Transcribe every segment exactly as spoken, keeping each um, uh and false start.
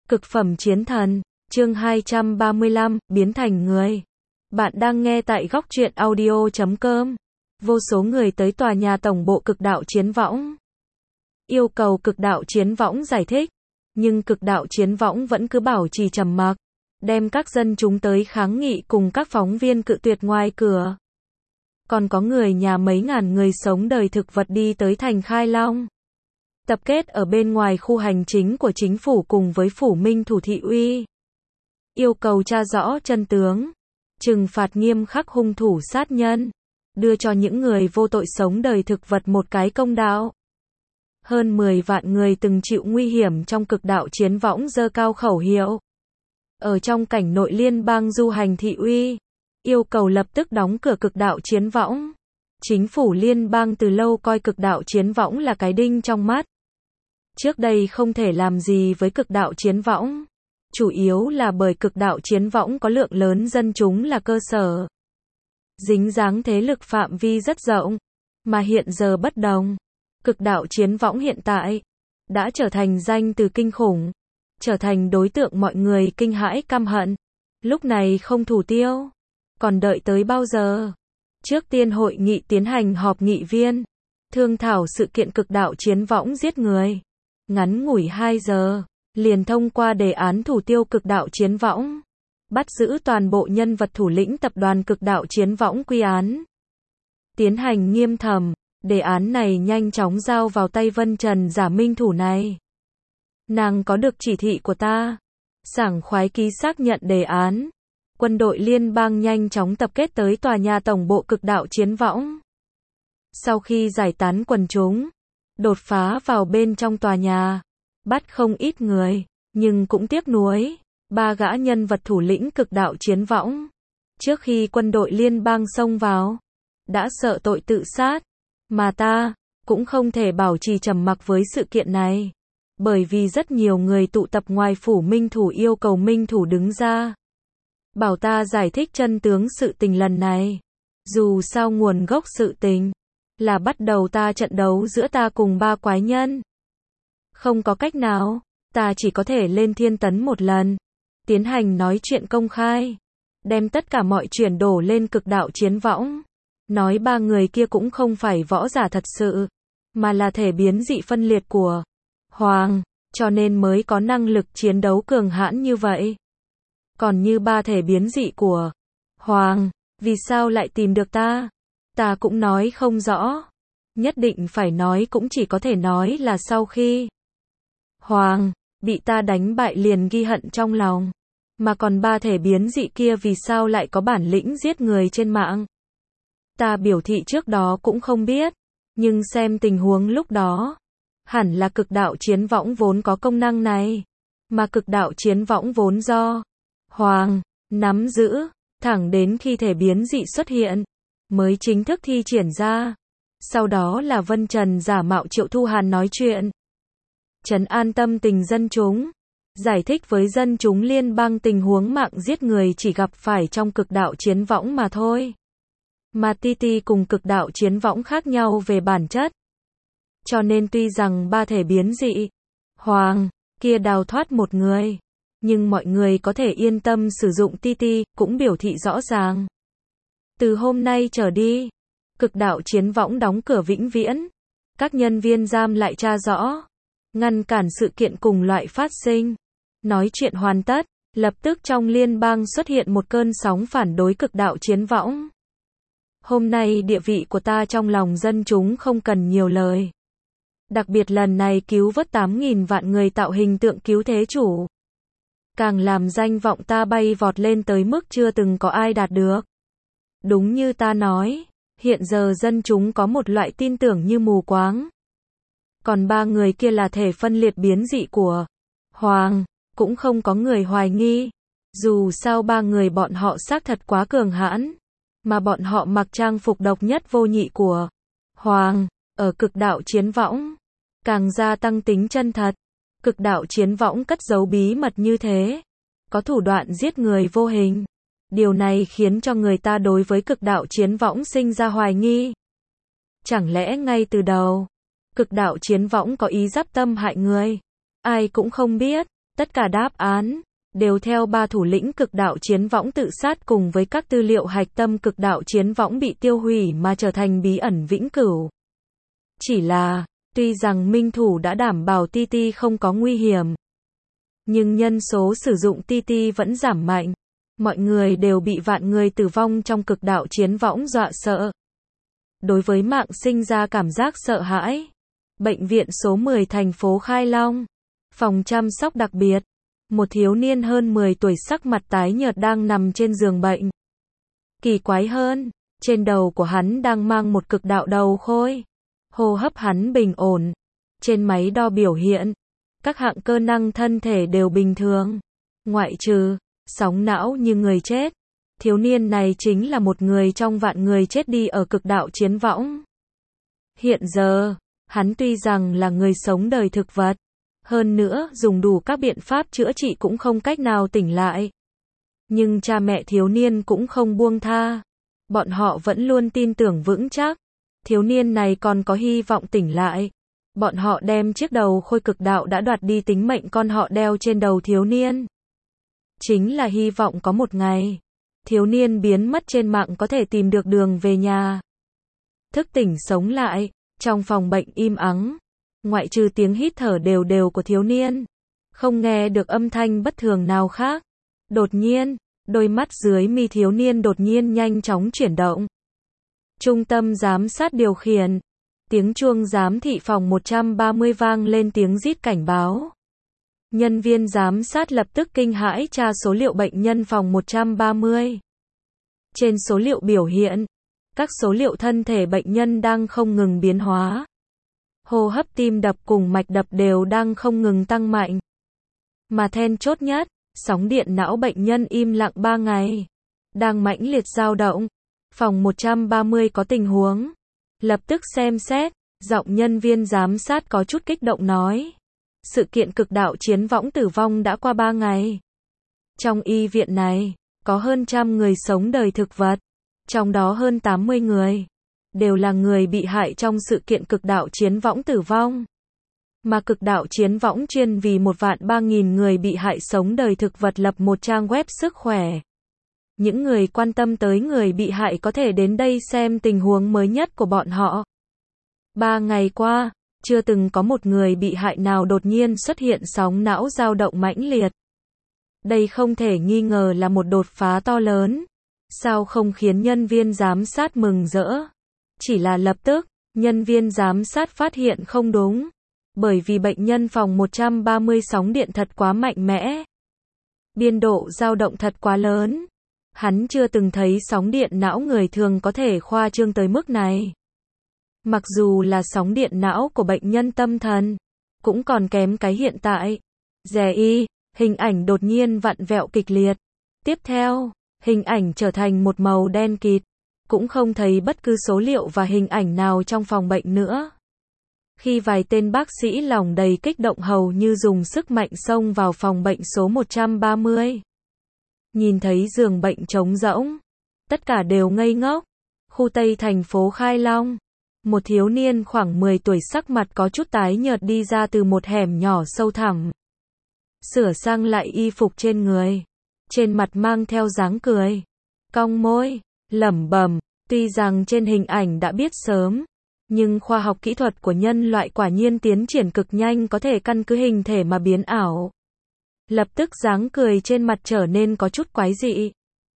Cực phẩm chiến thần, chương hai trăm ba mươi lăm, biến thành người. Bạn đang nghe tại góc truyện audio chấm com. Vô số người tới tòa nhà tổng bộ Cực Đạo Chiến Võng. Yêu cầu Cực Đạo Chiến Võng giải thích, nhưng Cực Đạo Chiến Võng vẫn cứ bảo trì trầm mặc, đem các dân chúng tới kháng nghị cùng các phóng viên cự tuyệt ngoài cửa. Còn có người nhà mấy ngàn người sống đời thực vật đi tới thành Khai Long, tập kết ở bên ngoài khu hành chính của chính phủ cùng với phủ Minh Thủ thị uy. Yêu cầu tra rõ chân tướng, trừng phạt nghiêm khắc hung thủ sát nhân, đưa cho những người vô tội sống đời thực vật một cái công đạo. Hơn mười vạn người từng chịu nguy hiểm trong Cực Đạo Chiến Võng giơ cao khẩu hiệu. Ở trong cảnh nội liên bang du hành thị uy, yêu cầu lập tức đóng cửa Cực Đạo Chiến Võng. Chính phủ liên bang từ lâu coi Cực Đạo Chiến Võng là cái đinh trong mắt. Trước đây không thể làm gì với Cực Đạo Chiến Võng, chủ yếu là bởi Cực Đạo Chiến Võng có lượng lớn dân chúng là cơ sở, dính dáng thế lực phạm vi rất rộng, mà hiện giờ bất đồng. Cực Đạo Chiến Võng hiện tại đã trở thành danh từ kinh khủng, trở thành đối tượng mọi người kinh hãi căm hận. Lúc này không thủ tiêu, còn đợi tới bao giờ? Trước tiên hội nghị tiến hành họp nghị viên, thương thảo sự kiện Cực Đạo Chiến Võng giết người. Ngắn ngủi hai giờ, liền thông qua đề án thủ tiêu Cực Đạo Chiến Võng, bắt giữ toàn bộ nhân vật thủ lĩnh tập đoàn Cực Đạo Chiến Võng quy án. Tiến hành nghiêm thẩm, đề án này nhanh chóng giao vào tay Vân Trần giả minh thủ này. Nàng có được chỉ thị của ta, sảng khoái ký xác nhận đề án. Quân đội liên bang nhanh chóng tập kết tới tòa nhà tổng bộ Cực Đạo Chiến Võng. Sau khi giải tán quần chúng, đột phá vào bên trong tòa nhà, bắt không ít người, nhưng cũng tiếc nuối, ba gã nhân vật thủ lĩnh Cực Đạo Chiến Võng, trước khi quân đội liên bang xông vào, đã sợ tội tự sát, mà ta cũng không thể bảo trì trầm mặc với sự kiện này, bởi vì rất nhiều người tụ tập ngoài phủ Minh Thủ yêu cầu Minh Thủ đứng ra, bảo ta giải thích chân tướng sự tình lần này. Dù sao nguồn gốc sự tình là bắt đầu ta trận đấu giữa ta cùng ba quái nhân. Không có cách nào, ta chỉ có thể lên thiên tấn một lần, tiến hành nói chuyện công khai, đem tất cả mọi chuyện đổ lên Cực Đạo Chiến Võng, nói ba người kia cũng không phải võ giả thật sự, mà là thể biến dị phân liệt của Hoàng, cho nên mới có năng lực chiến đấu cường hãn như vậy. Còn như ba thể biến dị của Hoàng, vì sao lại tìm được ta? Ta cũng nói không rõ. Nhất định phải nói cũng chỉ có thể nói là sau khi Hoàng bị ta đánh bại liền ghi hận trong lòng. Mà còn ba thể biến dị kia vì sao lại có bản lĩnh giết người trên mạng? Ta biểu thị trước đó cũng không biết, nhưng xem tình huống lúc đó, hẳn là Cực Đạo Chiến Võng vốn có công năng này, mà Cực Đạo Chiến Võng vốn do Hoàng nắm giữ, thẳng đến khi thể biến dị xuất hiện, mới chính thức thi triển ra. Sau đó là Vân Trần giả mạo Triệu Thu Hàn nói chuyện, trấn an tâm tình dân chúng, giải thích với dân chúng liên bang tình huống mạng giết người chỉ gặp phải trong Cực Đạo Chiến Võng mà thôi. Mà Ti Ti cùng Cực Đạo Chiến Võng khác nhau về bản chất. Cho nên tuy rằng ba thể biến dị Hoàng kia đào thoát một người, nhưng mọi người có thể yên tâm sử dụng Ti Ti, cũng biểu thị rõ ràng. Từ hôm nay trở đi, Cực Đạo Chiến Võng đóng cửa vĩnh viễn. Các nhân viên giam lại tra rõ, ngăn cản sự kiện cùng loại phát sinh. Nói chuyện hoàn tất, lập tức trong liên bang xuất hiện một cơn sóng phản đối Cực Đạo Chiến Võng. Hôm nay địa vị của ta trong lòng dân chúng không cần nhiều lời. Đặc biệt lần này cứu vớt tám nghìn vạn người tạo hình tượng cứu thế chủ, càng làm danh vọng ta bay vọt lên tới mức chưa từng có ai đạt được. Đúng như ta nói, hiện giờ dân chúng có một loại tin tưởng như mù quáng. Còn ba người kia là thể phân liệt biến dị của Hoàng, cũng không có người hoài nghi. Dù sao ba người bọn họ xác thật quá cường hãn, mà bọn họ mặc trang phục độc nhất vô nhị của Hoàng, ở Cực Đạo Chiến Võng, càng gia tăng tính chân thật. Cực Đạo Chiến Võng cất giấu bí mật như thế, có thủ đoạn giết người vô hình. Điều này khiến cho người ta đối với Cực Đạo Chiến Võng sinh ra hoài nghi. Chẳng lẽ ngay từ đầu, Cực Đạo Chiến Võng có ý giáp tâm hại người? Ai cũng không biết, Tất cả đáp án đều theo ba thủ lĩnh cực đạo chiến võng tự sát cùng với các tư liệu hạch tâm cực đạo chiến võng bị tiêu hủy mà trở thành bí ẩn vĩnh cửu. Chỉ là, tuy rằng minh thủ đã đảm bảo tê tê không có nguy hiểm, nhưng nhân số sử dụng tê tê vẫn giảm mạnh. Mọi người đều bị vạn người tử vong trong cực đạo chiến võng dọa sợ. Đối với mạng sinh ra cảm giác sợ hãi. Bệnh viện số mười thành phố Khai Long. Phòng chăm sóc đặc biệt. Một thiếu niên hơn mười tuổi sắc mặt tái nhợt đang nằm trên giường bệnh. Kỳ quái hơn, trên đầu của hắn đang mang một cực đạo đầu khôi. Hô hấp hắn bình ổn. Trên máy đo biểu hiện, các hạng cơ năng thân thể đều bình thường. Ngoại trừ sóng não như người chết. Thiếu niên này chính là một người trong vạn người chết đi ở cực đạo chiến võng. Hiện giờ, hắn tuy rằng là người sống đời thực vật, hơn nữa dùng đủ các biện pháp chữa trị cũng không cách nào tỉnh lại. Nhưng cha mẹ thiếu niên cũng không buông tha. Bọn họ vẫn luôn tin tưởng vững chắc. Thiếu niên này còn có hy vọng tỉnh lại. Bọn họ đem chiếc đầu khôi cực đạo đã đoạt đi tính mệnh con họ đeo trên đầu thiếu niên. Chính là hy vọng có một ngày, thiếu niên biến mất trên mạng có thể tìm được đường về nhà. Thức tỉnh sống lại, trong phòng bệnh im ắng, ngoại trừ tiếng hít thở đều đều của thiếu niên, không nghe được âm thanh bất thường nào khác. Đột nhiên, đôi mắt dưới mi thiếu niên đột nhiên nhanh chóng chuyển động. Trung tâm giám sát điều khiển, tiếng chuông giám thị phòng một trăm ba mươi vang lên tiếng rít cảnh báo. Nhân viên giám sát lập tức kinh hãi tra số liệu bệnh nhân phòng một trăm ba mươi. Trên số liệu biểu hiện, các số liệu thân thể bệnh nhân đang không ngừng biến hóa. Hô hấp tim đập cùng mạch đập đều đang không ngừng tăng mạnh. Mà then chốt nhất, sóng điện não bệnh nhân im lặng ba ngày. Đang mãnh liệt dao động. Phòng một trăm ba mươi có tình huống. Lập tức xem xét, giọng nhân viên giám sát có chút kích động nói. Sự kiện cực đạo chiến võng tử vong đã qua ba ngày. Trong y viện này, có hơn trăm người sống đời thực vật. Trong đó hơn tám mươi người, đều là người bị hại trong sự kiện cực đạo chiến võng tử vong. Mà cực đạo chiến võng chuyên vì một vạn ba nghìn người bị hại sống đời thực vật lập một trang web sức khỏe. Những người quan tâm tới người bị hại có thể đến đây xem tình huống mới nhất của bọn họ. Ba ngày qua, chưa từng có một người bị hại nào đột nhiên xuất hiện sóng não dao động mãnh liệt. Đây không thể nghi ngờ là một đột phá to lớn. Sao không khiến nhân viên giám sát mừng rỡ? Chỉ là lập tức, nhân viên giám sát phát hiện không đúng. Bởi vì bệnh nhân phòng một trăm ba mươi sóng điện thật quá mạnh mẽ. Biên độ dao động thật quá lớn. Hắn chưa từng thấy sóng điện não người thường có thể khoa trương tới mức này. Mặc dù là sóng điện não của bệnh nhân tâm thần, cũng còn kém cái hiện tại. Rè y, hình ảnh đột nhiên vặn vẹo kịch liệt. Tiếp theo, hình ảnh trở thành một màu đen kịt, cũng không thấy bất cứ số liệu và hình ảnh nào trong phòng bệnh nữa. Khi vài tên bác sĩ lòng đầy kích động hầu như dùng sức mạnh xông vào phòng bệnh số một trăm ba mươi. Nhìn thấy giường bệnh trống rỗng, tất cả đều ngây ngốc. Khu Tây thành phố Khai Long, một thiếu niên khoảng mười tuổi sắc mặt có chút tái nhợt đi ra từ một hẻm nhỏ sâu thẳm. Sửa sang lại y phục trên người, trên mặt mang theo dáng cười, cong môi, lẩm bẩm, tuy rằng trên hình ảnh đã biết sớm, nhưng khoa học kỹ thuật của nhân loại quả nhiên tiến triển cực nhanh có thể căn cứ hình thể mà biến ảo. Lập tức dáng cười trên mặt trở nên có chút quái dị.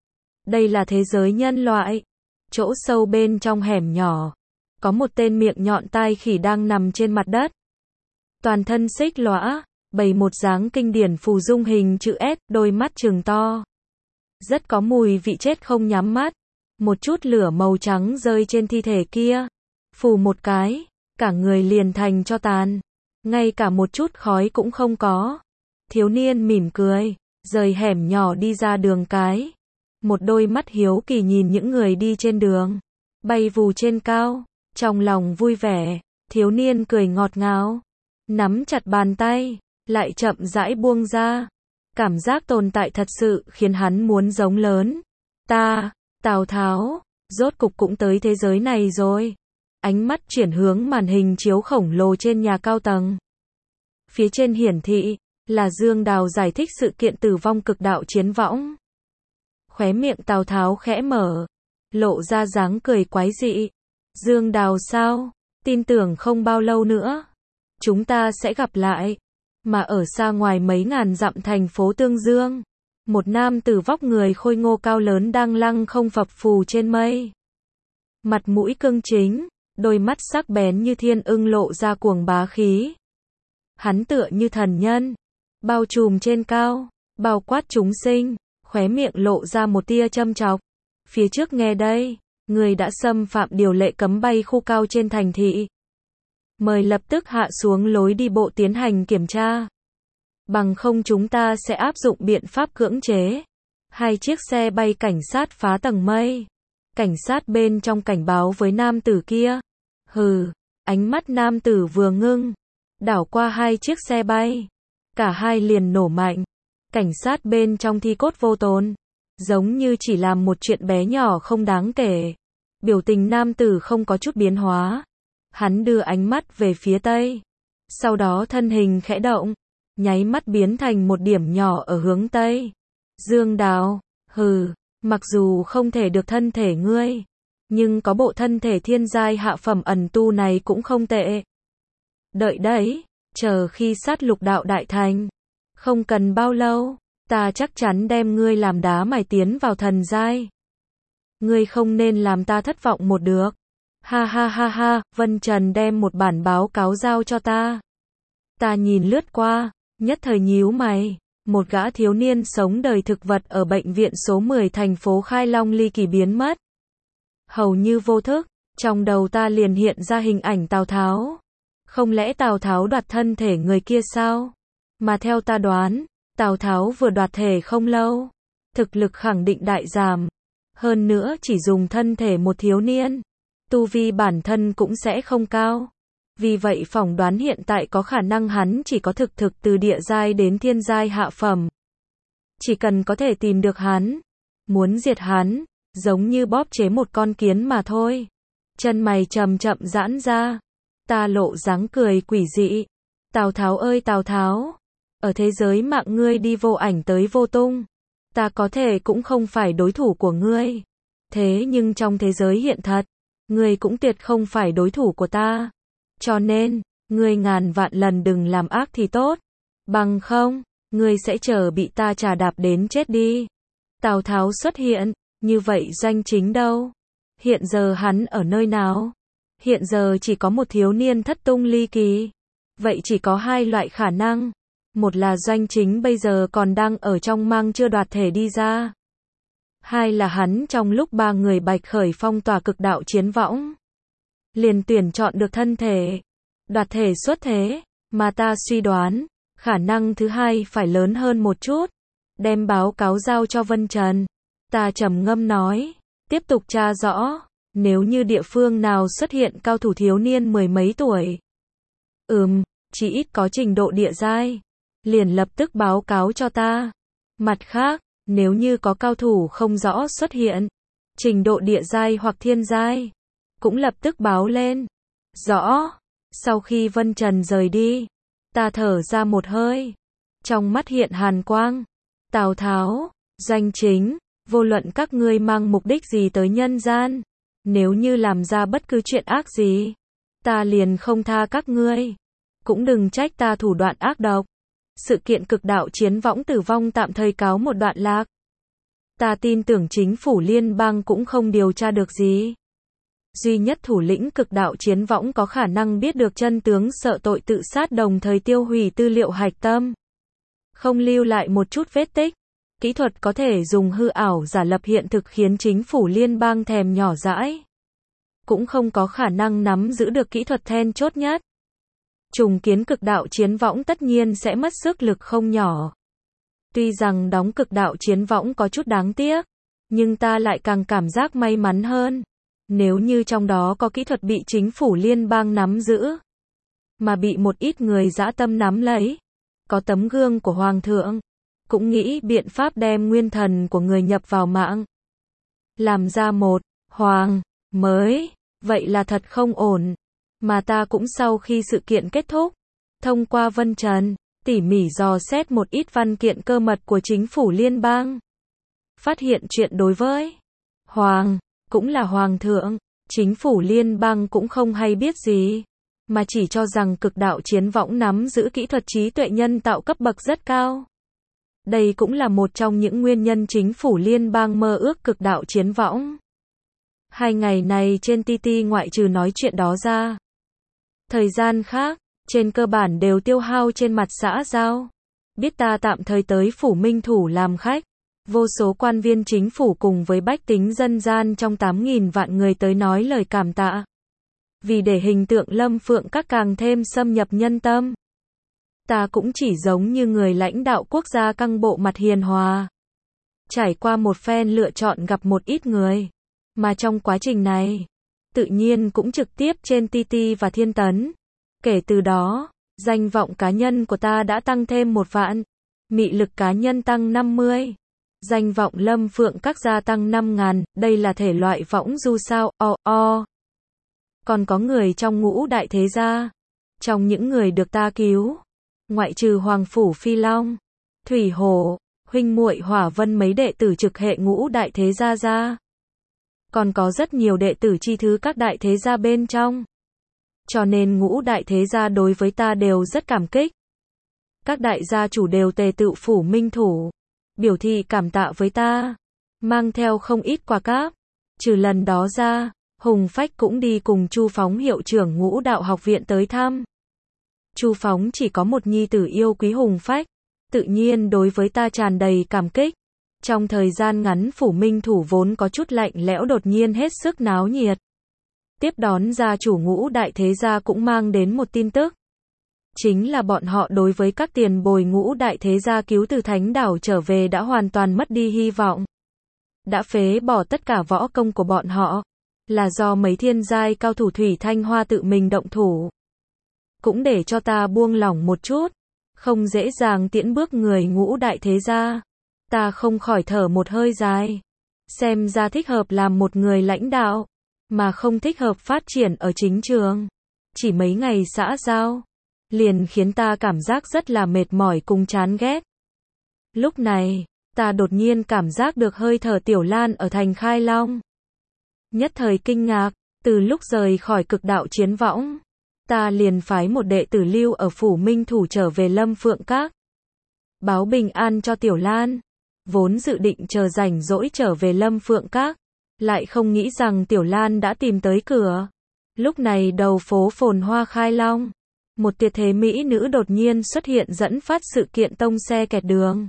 Đây là thế giới nhân loại. Chỗ sâu bên trong hẻm nhỏ, có một tên miệng nhọn tai khỉ đang nằm trên mặt đất. Toàn thân xích lõa, bày một dáng kinh điển phù dung hình chữ S, đôi mắt trừng to. Rất có mùi vị chết không nhắm mắt. Một chút lửa màu trắng rơi trên thi thể kia. Phù một cái, cả người liền thành tro tàn. Ngay cả một chút khói cũng không có. Thiếu niên mỉm cười, rời hẻm nhỏ đi ra đường cái. Một đôi mắt hiếu kỳ nhìn những người đi trên đường, bay vù trên cao, trong lòng vui vẻ, thiếu niên cười ngọt ngào, nắm chặt bàn tay, lại chậm rãi buông ra. Cảm giác tồn tại thật sự khiến hắn muốn giống lớn. Ta, Tào Tháo, rốt cục cũng tới thế giới này rồi. Ánh mắt chuyển hướng màn hình chiếu khổng lồ trên nhà cao tầng. Phía trên hiển thị, Là Dương Đào giải thích sự kiện tử vong cực đạo chiến võng. Khóe miệng Tào Tháo khẽ mở, lộ ra dáng cười quái dị. Dương Đào sao? Tin tưởng không bao lâu nữa, chúng ta sẽ gặp lại. Mà ở xa ngoài mấy ngàn dặm thành phố Tương Dương, một nam tử vóc người khôi ngô cao lớn đang lăng không phập phù trên mây. Mặt mũi cương chính, đôi mắt sắc bén như thiên ưng lộ ra cuồng bá khí. Hắn tựa như thần nhân, bao trùm trên cao, bao quát chúng sinh, khóe miệng lộ ra một tia châm chọc. Phía trước nghe đây, người đã xâm phạm điều lệ cấm bay khu cao trên thành thị. Mời lập tức hạ xuống lối đi bộ tiến hành kiểm tra. Bằng không chúng ta sẽ áp dụng biện pháp cưỡng chế. Hai chiếc xe bay cảnh sát phá tầng mây. Cảnh sát bên trong cảnh báo với nam tử kia. Hừ, ánh mắt nam tử vừa ngưng, đảo qua hai chiếc xe bay. Cả hai liền nổ mạnh. Cảnh sát bên trong thi cốt vô tồn, giống như chỉ làm một chuyện bé nhỏ không đáng kể. Biểu tình nam tử không có chút biến hóa. Hắn đưa ánh mắt về phía tây. Sau đó thân hình khẽ động, nháy mắt biến thành một điểm nhỏ ở hướng tây. Dương Đào, hừ, mặc dù không thể được thân thể ngươi, nhưng có bộ thân thể thiên giai hạ phẩm ẩn tu này cũng không tệ. Đợi đấy, chờ khi sát lục đạo đại thành, không cần bao lâu, ta chắc chắn đem ngươi làm đá mài tiến vào thần giai. Ngươi không nên làm ta thất vọng một được. Ha ha ha ha, Vân Trần đem một bản báo cáo giao cho ta. Ta nhìn lướt qua, nhất thời nhíu mày. Một gã thiếu niên sống đời thực vật ở bệnh viện số mười thành phố Khai Long ly kỳ biến mất. Hầu như vô thức, trong đầu ta liền hiện ra hình ảnh Tào Tháo. Không lẽ Tào Tháo đoạt thân thể người kia sao? Mà theo ta đoán, Tào Tháo vừa đoạt thể không lâu, thực lực khẳng định đại giảm. Hơn nữa chỉ dùng thân thể một thiếu niên, tu vi bản thân cũng sẽ không cao. Vì vậy phỏng đoán hiện tại có khả năng hắn chỉ có thực thực từ địa giai đến thiên giai hạ phẩm. Chỉ cần có thể tìm được hắn, muốn diệt hắn, giống như bóp chế một con kiến mà thôi. Chân mày chậm chậm giãn ra, ta lộ dáng cười quỷ dị. Tào Tháo ơi Tào Tháo, ở thế giới mạng ngươi đi vô ảnh tới vô tung, ta có thể cũng không phải đối thủ của ngươi. Thế nhưng trong thế giới hiện thật, ngươi cũng tuyệt không phải đối thủ của ta. Cho nên, ngươi ngàn vạn lần đừng làm ác thì tốt. Bằng không, ngươi sẽ chờ bị ta trà đạp đến chết đi. Tào Tháo xuất hiện, như vậy Doanh Chính đâu? Hiện giờ hắn ở nơi nào? Hiện giờ chỉ có một thiếu niên thất tung ly kỳ. Vậy chỉ có hai loại khả năng. Một là Doanh Chính bây giờ còn đang ở trong mang chưa đoạt thể đi ra. Hai là hắn trong lúc ba người bạch khởi phong tỏa cực đạo chiến võng, liền tuyển chọn được thân thể, đoạt thể xuất thế, mà ta suy đoán, khả năng thứ hai phải lớn hơn một chút. Đem báo cáo giao cho Vân Trần. Ta trầm ngâm nói, tiếp tục tra rõ, nếu như địa phương nào xuất hiện cao thủ thiếu niên mười mấy tuổi. Ừm, chỉ ít có trình độ địa giai, liền lập tức báo cáo cho ta. Mặt khác, nếu như có cao thủ không rõ xuất hiện, trình độ địa giai hoặc thiên giai, cũng lập tức báo lên. Rõ. Sau khi Vân Trần rời đi, ta thở ra một hơi, trong mắt hiện hàn quang. Tào Tháo, Doanh Chính, vô luận các ngươi mang mục đích gì tới nhân gian, nếu như làm ra bất cứ chuyện ác gì, ta liền không tha các ngươi. Cũng đừng trách ta thủ đoạn ác độc. Sự kiện cực đạo chiến võng tử vong tạm thời cáo một đoạn lạc. Ta tin tưởng chính phủ liên bang cũng không điều tra được gì. Duy nhất thủ lĩnh cực đạo chiến võng có khả năng biết được chân tướng sợ tội tự sát, đồng thời tiêu hủy tư liệu hạch tâm, không lưu lại một chút vết tích. Kỹ thuật có thể dùng hư ảo giả lập hiện thực khiến chính phủ liên bang thèm nhỏ dãi. Cũng không có khả năng nắm giữ được kỹ thuật then chốt nhất. Trùng kiến cực đạo chiến võng tất nhiên sẽ mất sức lực không nhỏ. Tuy rằng đóng cực đạo chiến võng có chút đáng tiếc, nhưng ta lại càng cảm giác may mắn hơn. Nếu như trong đó có kỹ thuật bị chính phủ liên bang nắm giữ, mà bị một ít người dã tâm nắm lấy, có tấm gương của Hoàng thượng, cũng nghĩ biện pháp đem nguyên thần của người nhập vào mạng, làm ra một Hoàng mới, vậy là thật không ổn. Mà ta cũng sau khi sự kiện kết thúc, thông qua Vân Trần, tỉ mỉ dò xét một ít văn kiện cơ mật của chính phủ liên bang. Phát hiện chuyện đối với Hoàng, cũng là Hoàng thượng, chính phủ liên bang cũng không hay biết gì, mà chỉ cho rằng cực đạo chiến võng nắm giữ kỹ thuật trí tuệ nhân tạo cấp bậc rất cao. Đây cũng là một trong những nguyên nhân chính phủ liên bang mơ ước cực đạo chiến võng. Hai ngày này trên tê tê ngoại trừ nói chuyện đó ra, thời gian khác, trên cơ bản đều tiêu hao trên mặt xã giao. Biết ta tạm thời tới phủ Minh Thủ làm khách, vô số quan viên chính phủ cùng với bách tính dân gian trong tám nghìn vạn người tới nói lời cảm tạ. Vì để hình tượng Lâm Phượng Các càng thêm xâm nhập nhân tâm. Ta cũng chỉ giống như người lãnh đạo quốc gia căng bộ mặt hiền hòa. Trải qua một phen lựa chọn gặp một ít người. Mà trong quá trình này, tự nhiên cũng trực tiếp trên tê tê và Thiên Tấn. Kể từ đó, danh vọng cá nhân của ta đã tăng thêm một vạn. Mị lực cá nhân tăng năm mươi. Danh vọng Lâm Phượng Các gia tăng năm ngàn. Đây là thể loại võng du sao, o o. Còn có người trong ngũ đại thế gia. Trong những người được ta cứu, ngoại trừ Hoàng Phủ Phi Long, Thủy Hổ, huynh muội Hỏa Vân mấy đệ tử trực hệ ngũ đại thế gia ra. Còn có rất nhiều đệ tử chi thứ các đại thế gia bên trong. Cho nên ngũ đại thế gia đối với ta đều rất cảm kích. Các đại gia chủ đều tề tựu phủ Minh Thủ, biểu thị cảm tạ với ta, mang theo không ít quà cáp. Trừ lần đó ra, Hùng Phách cũng đi cùng Chu Phóng hiệu trưởng Ngũ Đạo học viện tới thăm. Chu Phóng chỉ có một nhi tử yêu quý Hùng Phách, tự nhiên đối với ta tràn đầy cảm kích. Trong thời gian ngắn phủ Minh Thủ vốn có chút lạnh lẽo đột nhiên hết sức náo nhiệt. Tiếp đón gia chủ ngũ đại thế gia cũng mang đến một tin tức. Chính là bọn họ đối với các tiền bồi ngũ đại thế gia cứu từ Thánh Đảo trở về đã hoàn toàn mất đi hy vọng. Đã phế bỏ tất cả võ công của bọn họ. Là do mấy thiên giai cao thủ Thủy Thanh Hoa tự mình động thủ. Cũng để cho ta buông lỏng một chút. Không dễ dàng tiễn bước người ngũ đại thế gia. Ta không khỏi thở một hơi dài. Xem ra thích hợp làm một người lãnh đạo. Mà không thích hợp phát triển ở chính trường. Chỉ mấy ngày xã giao. Liền khiến ta cảm giác rất là mệt mỏi cùng chán ghét. Lúc này, ta đột nhiên cảm giác được hơi thở Tiểu Lan ở thành Khai Long. Nhất thời kinh ngạc, từ lúc rời khỏi cực đạo chiến võng, ta liền phái một đệ tử lưu ở phủ Minh Thủ trở về Lâm Phượng Các. Báo bình an cho Tiểu Lan, vốn dự định chờ rảnh rỗi trở về Lâm Phượng Các, lại không nghĩ rằng Tiểu Lan đã tìm tới cửa. Lúc này đầu phố phồn hoa Khai Long, một tuyệt thế mỹ nữ đột nhiên xuất hiện dẫn phát sự kiện tông xe kẹt đường.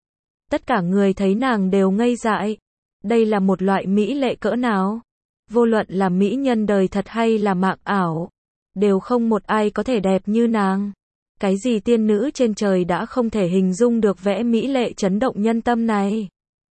Tất cả người thấy nàng đều ngây dại. Đây là một loại mỹ lệ cỡ nào? Vô luận là mỹ nhân đời thật hay là mạc ảo, đều không một ai có thể đẹp như nàng. Cái gì tiên nữ trên trời đã không thể hình dung được vẻ mỹ lệ chấn động nhân tâm này.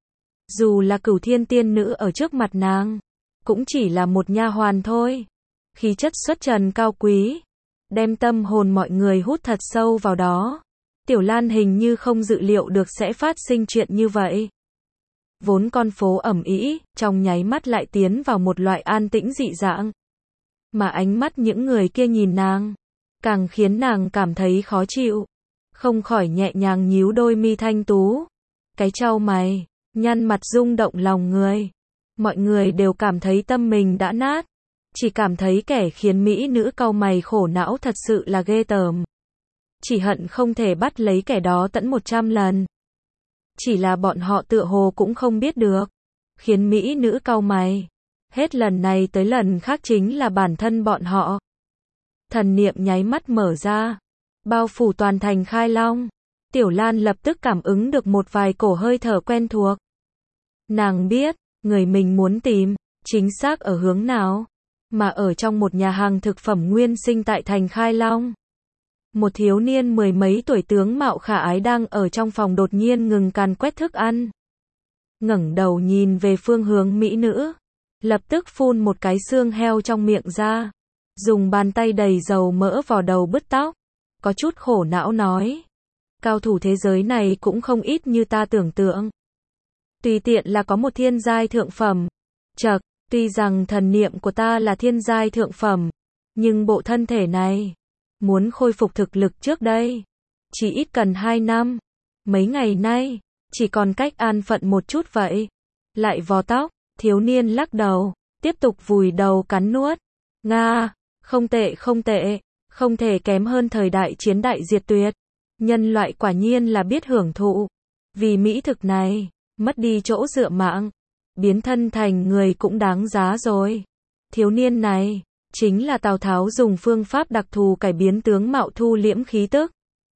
Dù là Cửu Thiên tiên nữ ở trước mặt nàng, cũng chỉ là một nha hoàn thôi. Khí chất xuất trần cao quý, đem tâm hồn mọi người hút thật sâu vào đó. Tiểu Lan hình như không dự liệu được sẽ phát sinh chuyện như vậy. Vốn con phố ẩm ĩ, trong nháy mắt lại tiến vào một loại an tĩnh dị dạng. Mà ánh mắt những người kia nhìn nàng, càng khiến nàng cảm thấy khó chịu. Không khỏi nhẹ nhàng nhíu đôi mi thanh tú. Cái chau mày, nhăn mặt rung động lòng người. Mọi người đều cảm thấy tâm mình đã nát. Chỉ cảm thấy kẻ khiến mỹ nữ cau mày khổ não thật sự là ghê tởm. Chỉ hận không thể bắt lấy kẻ đó tận một trăm lần. Chỉ là bọn họ tựa hồ cũng không biết được. Khiến mỹ nữ cau mày. Hết lần này tới lần khác chính là bản thân bọn họ. Thần niệm nháy mắt mở ra. Bao phủ toàn thành Khai Long. Tiểu Lan lập tức cảm ứng được một vài cổ hơi thở quen thuộc. Nàng biết, người mình muốn tìm, chính xác ở hướng nào. Mà ở trong một nhà hàng thực phẩm nguyên sinh tại thành Khai Long. Một thiếu niên mười mấy tuổi tướng mạo khả ái đang ở trong phòng đột nhiên ngừng càn quét thức ăn. Ngẩng đầu nhìn về phương hướng mỹ nữ. Lập tức phun một cái xương heo trong miệng ra. Dùng bàn tay đầy dầu mỡ vào đầu bứt tóc. Có chút khổ não nói. Cao thủ thế giới này cũng không ít như ta tưởng tượng. Tùy tiện là có một thiên giai thượng phẩm. Chậc, tuy rằng thần niệm của ta là thiên giai thượng phẩm. Nhưng bộ thân thể này, muốn khôi phục thực lực trước đây, chỉ ít cần hai năm. Mấy ngày nay, chỉ còn cách an phận một chút vậy. Lại vò tóc, thiếu niên lắc đầu, tiếp tục vùi đầu cắn nuốt. Nga, không tệ không tệ, không thể kém hơn thời đại chiến đại diệt tuyệt. Nhân loại quả nhiên là biết hưởng thụ. Vì mỹ thực này, mất đi chỗ dựa mạng. Biến thân thành người cũng đáng giá rồi. Thiếu niên này, chính là Tào Tháo dùng phương pháp đặc thù cải biến tướng mạo thu liễm khí tức.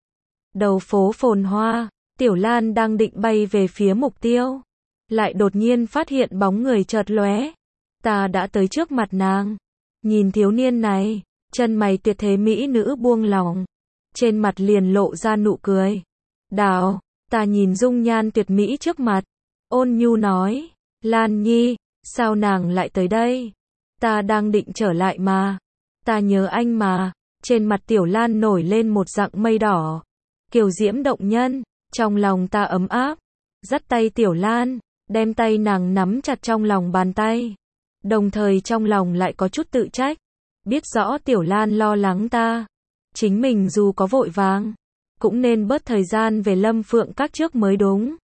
Đầu phố phồn hoa, Tiểu Lan đang định bay về phía mục tiêu. Lại đột nhiên phát hiện bóng người chợt lóe. Ta đã tới trước mặt nàng. Nhìn thiếu niên này, chân mày tuyệt thế mỹ nữ buông lỏng. Trên mặt liền lộ ra nụ cười. Đào, ta nhìn dung nhan tuyệt mỹ trước mặt. Ôn nhu nói, Lan Nhi, sao nàng lại tới đây? Ta đang định trở lại mà. Ta nhớ anh mà. Trên mặt Tiểu Lan nổi lên một dạng mây đỏ. Kiều diễm động nhân, trong lòng ta ấm áp. Dắt tay Tiểu Lan, đem tay nàng nắm chặt trong lòng bàn tay. Đồng thời trong lòng lại có chút tự trách. Biết rõ Tiểu Lan lo lắng ta. Chính mình dù có vội vàng, cũng nên bớt thời gian về Lâm Phượng Các trước mới đúng.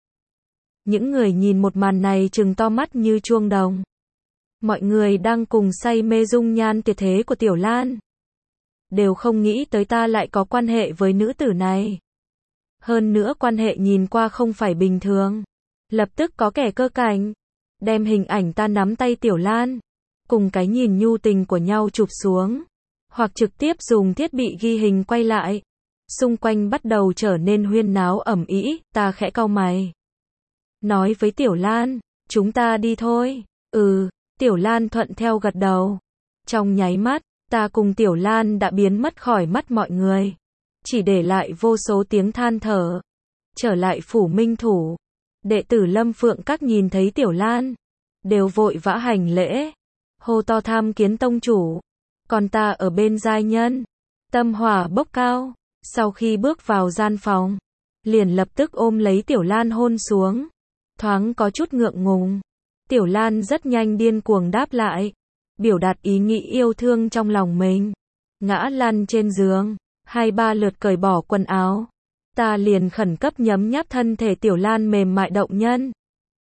Những người nhìn một màn này trừng to mắt như chuông đồng. Mọi người đang cùng say mê dung nhan tuyệt thế của Tiểu Lan. Đều không nghĩ tới ta lại có quan hệ với nữ tử này. Hơn nữa quan hệ nhìn qua không phải bình thường. Lập tức có kẻ cơ cảnh. Đem hình ảnh ta nắm tay Tiểu Lan. Cùng cái nhìn nhu tình của nhau chụp xuống. Hoặc trực tiếp dùng thiết bị ghi hình quay lại. Xung quanh bắt đầu trở nên huyên náo ầm ĩ, ta khẽ cau mày. Nói với Tiểu Lan, chúng ta đi thôi. Ừ, Tiểu Lan thuận theo gật đầu. Trong nháy mắt, ta cùng Tiểu Lan đã biến mất khỏi mắt mọi người. Chỉ để lại vô số tiếng than thở. Trở lại phủ Minh Thủ. Đệ tử Lâm Phượng Các nhìn thấy Tiểu Lan. Đều vội vã hành lễ. Hô to tham kiến tông chủ. Còn ta ở bên giai nhân. Tâm hỏa bốc cao. Sau khi bước vào gian phòng. Liền lập tức ôm lấy Tiểu Lan hôn xuống. Thoáng có chút ngượng ngùng. Tiểu Lan rất nhanh điên cuồng đáp lại. Biểu đạt ý nghĩ yêu thương trong lòng mình. Ngã lăn trên giường. Hai ba lượt cởi bỏ quần áo. Ta liền khẩn cấp nhấm nháp thân thể Tiểu Lan mềm mại động nhân.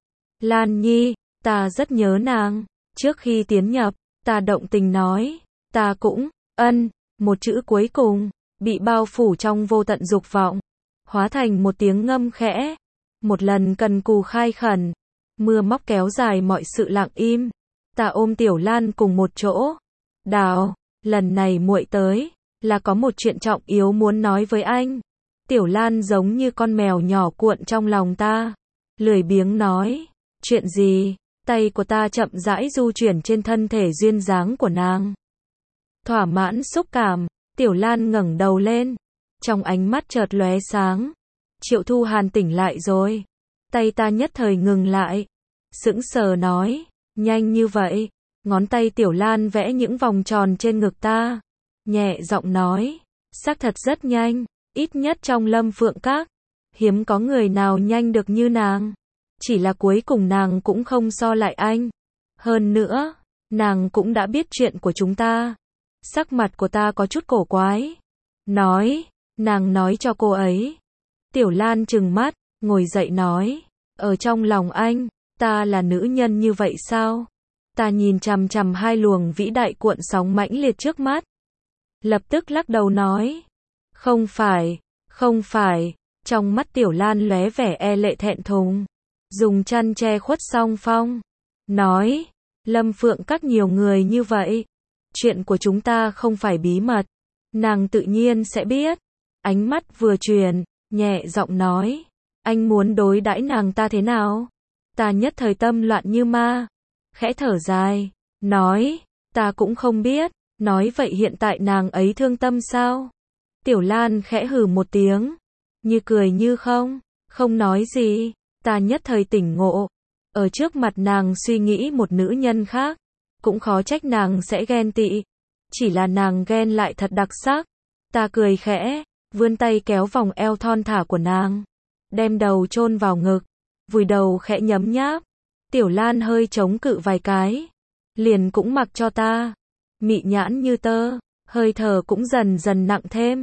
Lan Nhi, ta rất nhớ nàng. Trước khi tiến nhập, ta động tình nói. Ta cũng, ân, một chữ cuối cùng, bị bao phủ trong vô tận dục vọng. Hóa thành một tiếng ngâm khẽ. Một lần cần cù khai khẩn. Mưa móc kéo dài mọi sự lặng im. Ta ôm Tiểu Lan cùng một chỗ. Đào, lần này muội tới, là có một chuyện trọng yếu muốn nói với anh. Tiểu Lan giống như con mèo nhỏ cuộn trong lòng ta. Lười biếng nói. Chuyện gì? Tay của ta chậm rãi du chuyển trên thân thể duyên dáng của nàng. Thỏa mãn xúc cảm, Tiểu Lan ngẩng đầu lên. Trong ánh mắt chợt lóe sáng. Triệu Thu Hàn tỉnh lại rồi. Tay ta nhất thời ngừng lại. Sững sờ nói. Nhanh như vậy. Ngón tay Tiểu Lan vẽ những vòng tròn trên ngực ta. Nhẹ giọng nói. Xác thật rất nhanh. Ít nhất trong Lâm Phượng Các. Hiếm có người nào nhanh được như nàng. Chỉ là cuối cùng nàng cũng không so lại anh. Hơn nữa, nàng cũng đã biết chuyện của chúng ta. Sắc mặt của ta có chút cổ quái. Nói, nàng nói cho cô ấy. Tiểu Lan trừng mắt, ngồi dậy nói. Ở trong lòng anh, ta là nữ nhân như vậy sao? Ta nhìn chằm chằm hai luồng vĩ đại cuộn sóng mãnh liệt trước mắt. Lập tức lắc đầu nói. Không phải, không phải. Trong mắt Tiểu Lan lóe vẻ e lệ thẹn thùng. Dùng chăn che khuất song phong. Nói, Lâm Phượng Các nhiều người như vậy. Chuyện của chúng ta không phải bí mật. Nàng tự nhiên sẽ biết. Ánh mắt vừa chuyển, nhẹ giọng nói. Anh muốn đối đãi nàng ta thế nào? Ta nhất thời tâm loạn như ma. Khẽ thở dài. Nói, ta cũng không biết. Nói vậy hiện tại nàng ấy thương tâm sao? Tiểu Lan khẽ hừ một tiếng. Như cười như không. Không nói gì. Ta nhất thời tỉnh ngộ. Ở trước mặt nàng suy nghĩ một nữ nhân khác. Cũng khó trách nàng sẽ ghen tị. Chỉ là nàng ghen lại thật đặc sắc. Ta cười khẽ. Vươn tay kéo vòng eo thon thả của nàng. Đem đầu chôn vào ngực. Vùi đầu khẽ nhấm nháp. Tiểu Lan hơi chống cự vài cái. Liền cũng mặc cho ta. Mị nhãn như tơ. Hơi thở cũng dần dần nặng thêm.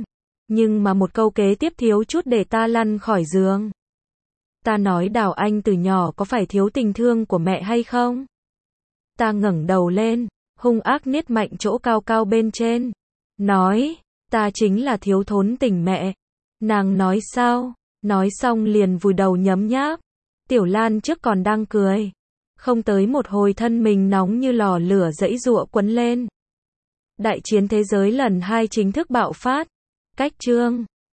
Nhưng mà một câu kế tiếp thiếu chút để ta lăn khỏi giường. Ta nói Đào Anh từ nhỏ có phải thiếu tình thương của mẹ hay không? Ta ngẩng đầu lên, hung ác niết mạnh chỗ cao cao bên trên. Nói, ta chính là thiếu thốn tình mẹ. Nàng nói sao? Nói xong liền vùi đầu nhấm nháp. Tiểu Lan trước còn đang cười. Không tới một hồi thân mình nóng như lò lửa giãy giụa quấn lên. Đại chiến thế giới lần hai chính thức bạo phát. Cách chương